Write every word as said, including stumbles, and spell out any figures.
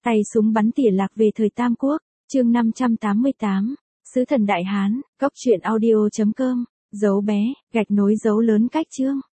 Tay súng bắn tỉa lạc về thời Tam Quốc, chương năm trăm tám mươi tám, Sứ thần Đại Hán, góc truyện audio chấm com, dấu bé, gạch nối dấu lớn cách chương.